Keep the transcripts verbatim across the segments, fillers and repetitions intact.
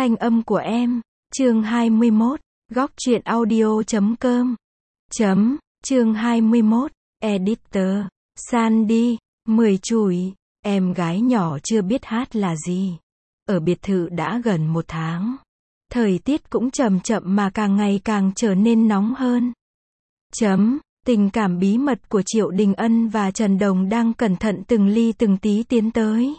thanh âm của em. Chương hai mươi mốt, góc truyện audio chấm com. Chấm, chương hai mươi mốt, editor, Sandy, mười chùi, em gái nhỏ chưa biết hát là gì. Ở biệt thự đã gần một tháng. Thời tiết cũng chậm chậm mà càng ngày càng trở nên nóng hơn. Chấm, tình cảm bí mật của Triệu Đình Ân và Trần Đồng đang cẩn thận từng ly từng tí tiến tới.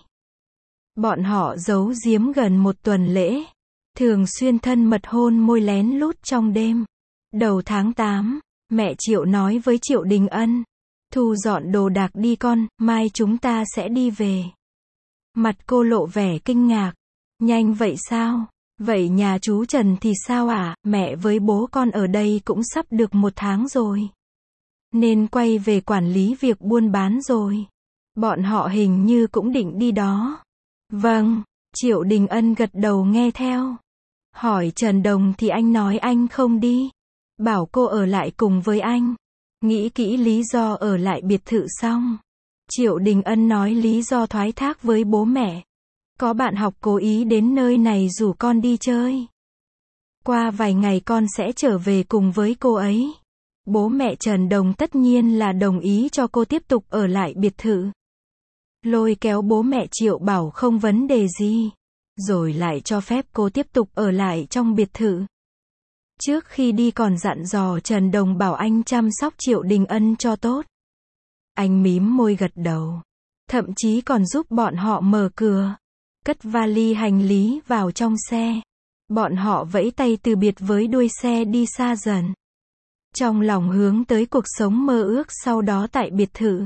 Bọn họ giấu giếm gần một tuần lễ. Thường xuyên thân mật hôn môi lén lút trong đêm. Đầu tháng tám, mẹ Triệu nói với Triệu Đình Ân. Thu dọn đồ đạc đi con, mai chúng ta sẽ đi về. Mặt cô lộ vẻ kinh ngạc. Nhanh vậy sao? Vậy nhà chú Trần thì sao ạ? À? Mẹ với bố con ở đây cũng sắp được một tháng rồi. Nên quay về quản lý việc buôn bán rồi. Bọn họ hình như cũng định đi đó. Vâng, Triệu Đình Ân gật đầu nghe theo. Hỏi Trần Đồng thì anh nói anh không đi. Bảo cô ở lại cùng với anh. Nghĩ kỹ lý do ở lại biệt thự xong. Triệu Đình Ân nói lý do thoái thác với bố mẹ. Có bạn học cố ý đến nơi này rủ con đi chơi. Qua vài ngày con sẽ trở về cùng với cô ấy. Bố mẹ Trần Đồng tất nhiên là đồng ý cho cô tiếp tục ở lại biệt thự. Lôi kéo bố mẹ Triệu bảo không vấn đề gì. Rồi lại cho phép cô tiếp tục ở lại trong biệt thự. Trước khi đi còn dặn dò Trần Đồng bảo anh chăm sóc Triệu Đình Ân cho tốt. Anh mím môi gật đầu. Thậm chí còn giúp bọn họ mở cửa. Cất vali hành lý vào trong xe. Bọn họ vẫy tay từ biệt với đuôi xe đi xa dần. Trong lòng hướng tới cuộc sống mơ ước sau đó tại biệt thự.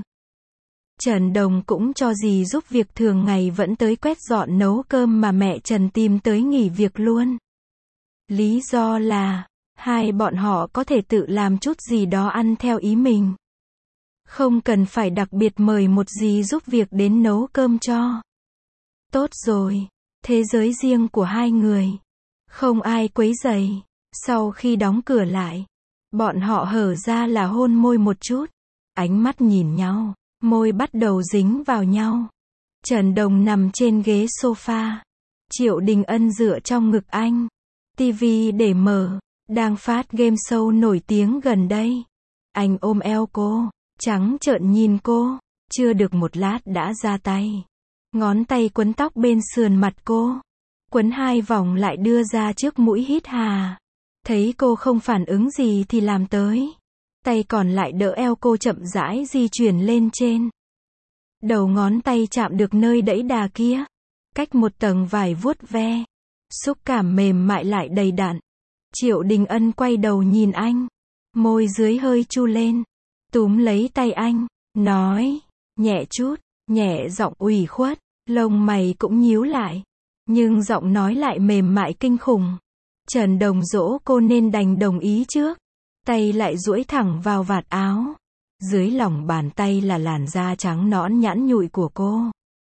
Trần Đồng cũng cho dì giúp việc thường ngày vẫn tới quét dọn nấu cơm mà mẹ Trần tìm tới nghỉ việc luôn. Lý do là, hai bọn họ có thể tự làm chút gì đó ăn theo ý mình. Không cần phải đặc biệt mời một dì giúp việc đến nấu cơm cho. Tốt rồi, thế giới riêng của hai người. Không ai quấy rầy. Sau khi đóng cửa lại, bọn họ hở ra là hôn môi một chút. Ánh mắt nhìn nhau, môi bắt đầu dính vào nhau. Trần Đồng nằm trên ghế sofa. Triệu Đình Ân dựa trong ngực anh. Tivi để mở, đang phát game show nổi tiếng gần đây. Anh ôm eo cô, trắng trợn nhìn cô. Chưa được một lát đã ra tay. Ngón tay quấn tóc bên sườn mặt cô. Quấn hai vòng lại đưa ra trước mũi hít hà. Thấy cô không phản ứng gì thì làm tới. Tay còn lại đỡ eo cô chậm rãi di chuyển lên trên. Đầu ngón tay chạm được nơi đẫy đà kia. Cách một tầng vải vuốt ve. Xúc cảm mềm mại lại đầy đặn. Triệu Đình Ân quay đầu nhìn anh. Môi dưới hơi chu lên. Túm lấy tay anh. Nói. Nhẹ chút. Nhẹ giọng ủy khuất. Lông mày cũng nhíu lại. Nhưng giọng nói lại mềm mại kinh khủng. Trần Đồng dỗ cô nên đành đồng ý trước. Tay lại duỗi thẳng vào vạt áo. Dưới lòng bàn tay là làn da trắng nõn nhẵn nhụi của cô.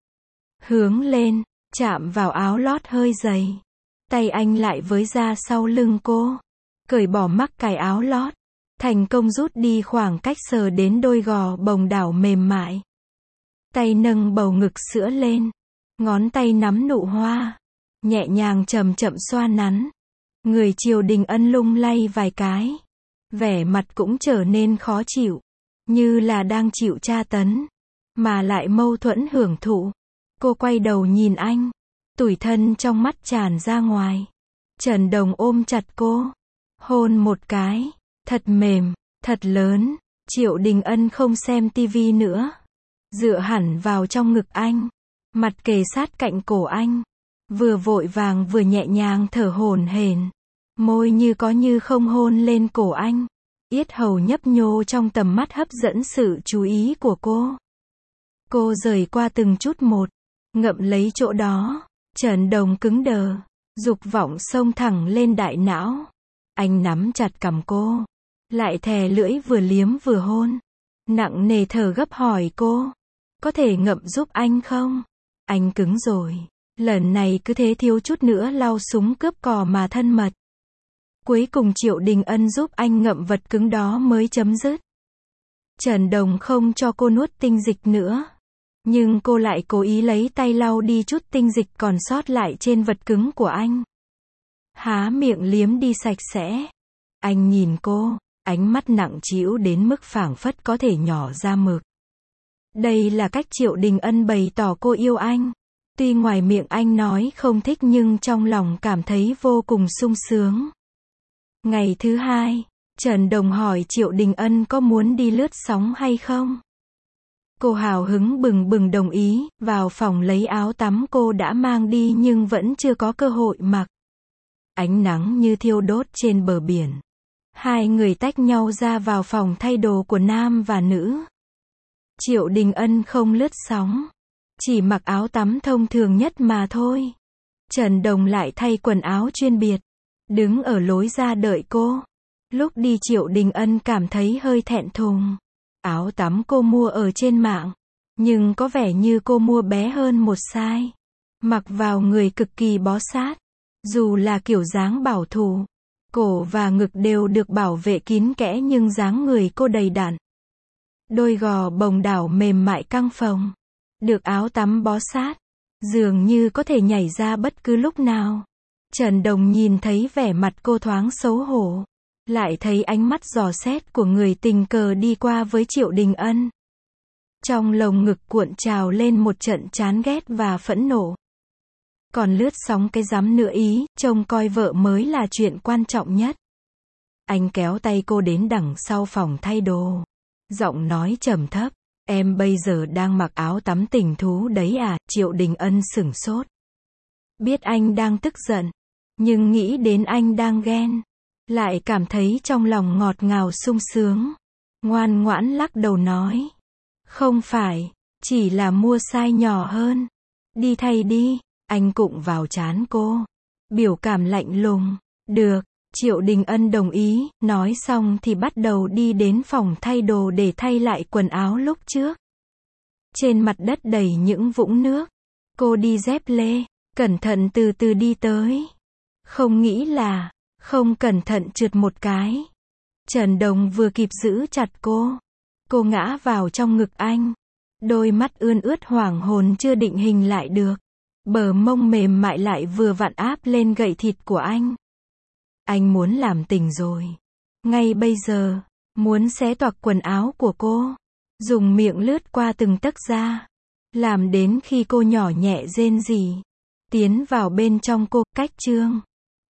Hướng lên, chạm vào áo lót hơi dày. Tay anh lại với da sau lưng cô. Cởi bỏ mắc cài áo lót. Thành công rút đi khoảng cách sờ đến đôi gò bồng đảo mềm mại. Tay nâng bầu ngực sữa lên. Ngón tay nắm nụ hoa. Nhẹ nhàng chậm chậm xoa nắn. Người Triệu Đình Ân lung lay vài cái. Vẻ mặt cũng trở nên khó chịu. Như là đang chịu tra tấn. Mà lại mâu thuẫn hưởng thụ. Cô quay đầu nhìn anh. Tủi thân trong mắt tràn ra ngoài. Trần Đồng ôm chặt cô. Hôn một cái. Thật mềm, thật lớn. Triệu Đình Ân không xem tivi nữa. Dựa hẳn vào trong ngực anh. Mặt kề sát cạnh cổ anh. Vừa vội vàng vừa nhẹ nhàng thở hổn hển. Môi như có như không hôn lên cổ anh. Yết hầu nhấp nhô trong tầm mắt hấp dẫn sự chú ý của cô. Cô rời qua từng chút một. Ngậm lấy chỗ đó. Trần Đồng cứng đờ. Dục vọng xông thẳng lên đại não. Anh nắm chặt cằm cô. Lại thè lưỡi vừa liếm vừa hôn. Nặng nề thở gấp hỏi cô. Có thể ngậm giúp anh không? Anh cứng rồi. Lần này cứ thế thiếu chút nữa lau súng cướp cò mà thân mật. Cuối cùng Triệu Đình Ân giúp anh ngậm vật cứng đó mới chấm dứt. Trần Đồng không cho cô nuốt tinh dịch nữa. Nhưng cô lại cố ý lấy tay lau đi chút tinh dịch còn sót lại trên vật cứng của anh. há miệng liếm đi sạch sẽ. Anh nhìn cô, ánh mắt nặng trĩu đến mức phảng phất có thể nhỏ ra mực. Đây là cách Triệu Đình Ân bày tỏ cô yêu anh. Tuy ngoài miệng anh nói không thích nhưng trong lòng cảm thấy vô cùng sung sướng. Ngày thứ hai, Trần Đồng hỏi Triệu Đình Ân có muốn đi lướt sóng hay không. Cô hào hứng bừng bừng đồng ý, vào phòng lấy áo tắm cô đã mang đi nhưng vẫn chưa có cơ hội mặc. Ánh nắng như thiêu đốt trên bờ biển. Hai người tách nhau ra vào phòng thay đồ của nam và nữ. Triệu Đình Ân không lướt sóng, chỉ mặc áo tắm thông thường nhất mà thôi. Trần Đồng lại thay quần áo chuyên biệt, đứng ở lối ra đợi cô. Lúc đi Triệu Đình Ân cảm thấy hơi thẹn thùng. Áo tắm cô mua ở trên mạng, nhưng có vẻ như cô mua bé hơn một size. Mặc vào người cực kỳ bó sát. Dù là kiểu dáng bảo thủ, cổ và ngực đều được bảo vệ kín kẽ nhưng dáng người cô đầy đặn. Đôi gò bồng đảo mềm mại căng phồng. Được áo tắm bó sát, dường như có thể nhảy ra bất cứ lúc nào. Trần Đồng nhìn thấy vẻ mặt cô thoáng xấu hổ. Lại thấy ánh mắt dò xét của người tình cờ đi qua với Triệu Đình Ân. Trong lồng ngực cuộn trào lên một trận chán ghét và phẫn nộ. Còn lướt sóng cái rắm nữa ý, trông coi vợ mới là chuyện quan trọng nhất. Anh kéo tay cô đến đằng sau phòng thay đồ. Giọng nói trầm thấp, em bây giờ đang mặc áo tắm tình thú đấy à, Triệu Đình Ân sửng sốt. Biết anh đang tức giận, nhưng nghĩ đến anh đang ghen. Lại cảm thấy trong lòng ngọt ngào sung sướng. Ngoan ngoãn lắc đầu nói. Không phải, chỉ là mua size nhỏ hơn. Đi thay đi, anh cụng vào trán cô. Biểu cảm lạnh lùng. Được, Triệu Đình Ân đồng ý, nói xong thì bắt đầu đi đến phòng thay đồ để thay lại quần áo lúc trước. Trên mặt đất đầy những vũng nước. Cô đi dép lê, cẩn thận từ từ đi tới. Không nghĩ là, không cẩn thận trượt một cái. Trần Đồng vừa kịp giữ chặt cô. Cô ngã vào trong ngực anh. Đôi mắt ươn ướt hoảng hồn chưa định hình lại được. Bờ mông mềm mại lại vừa vặn áp lên gậy thịt của anh. Anh muốn làm tình rồi. Ngay bây giờ, muốn xé toạc quần áo của cô. Dùng miệng lướt qua từng tấc da. Làm đến khi cô nhỏ nhẹ rên rỉ. Tiến vào bên trong cô, cách chương.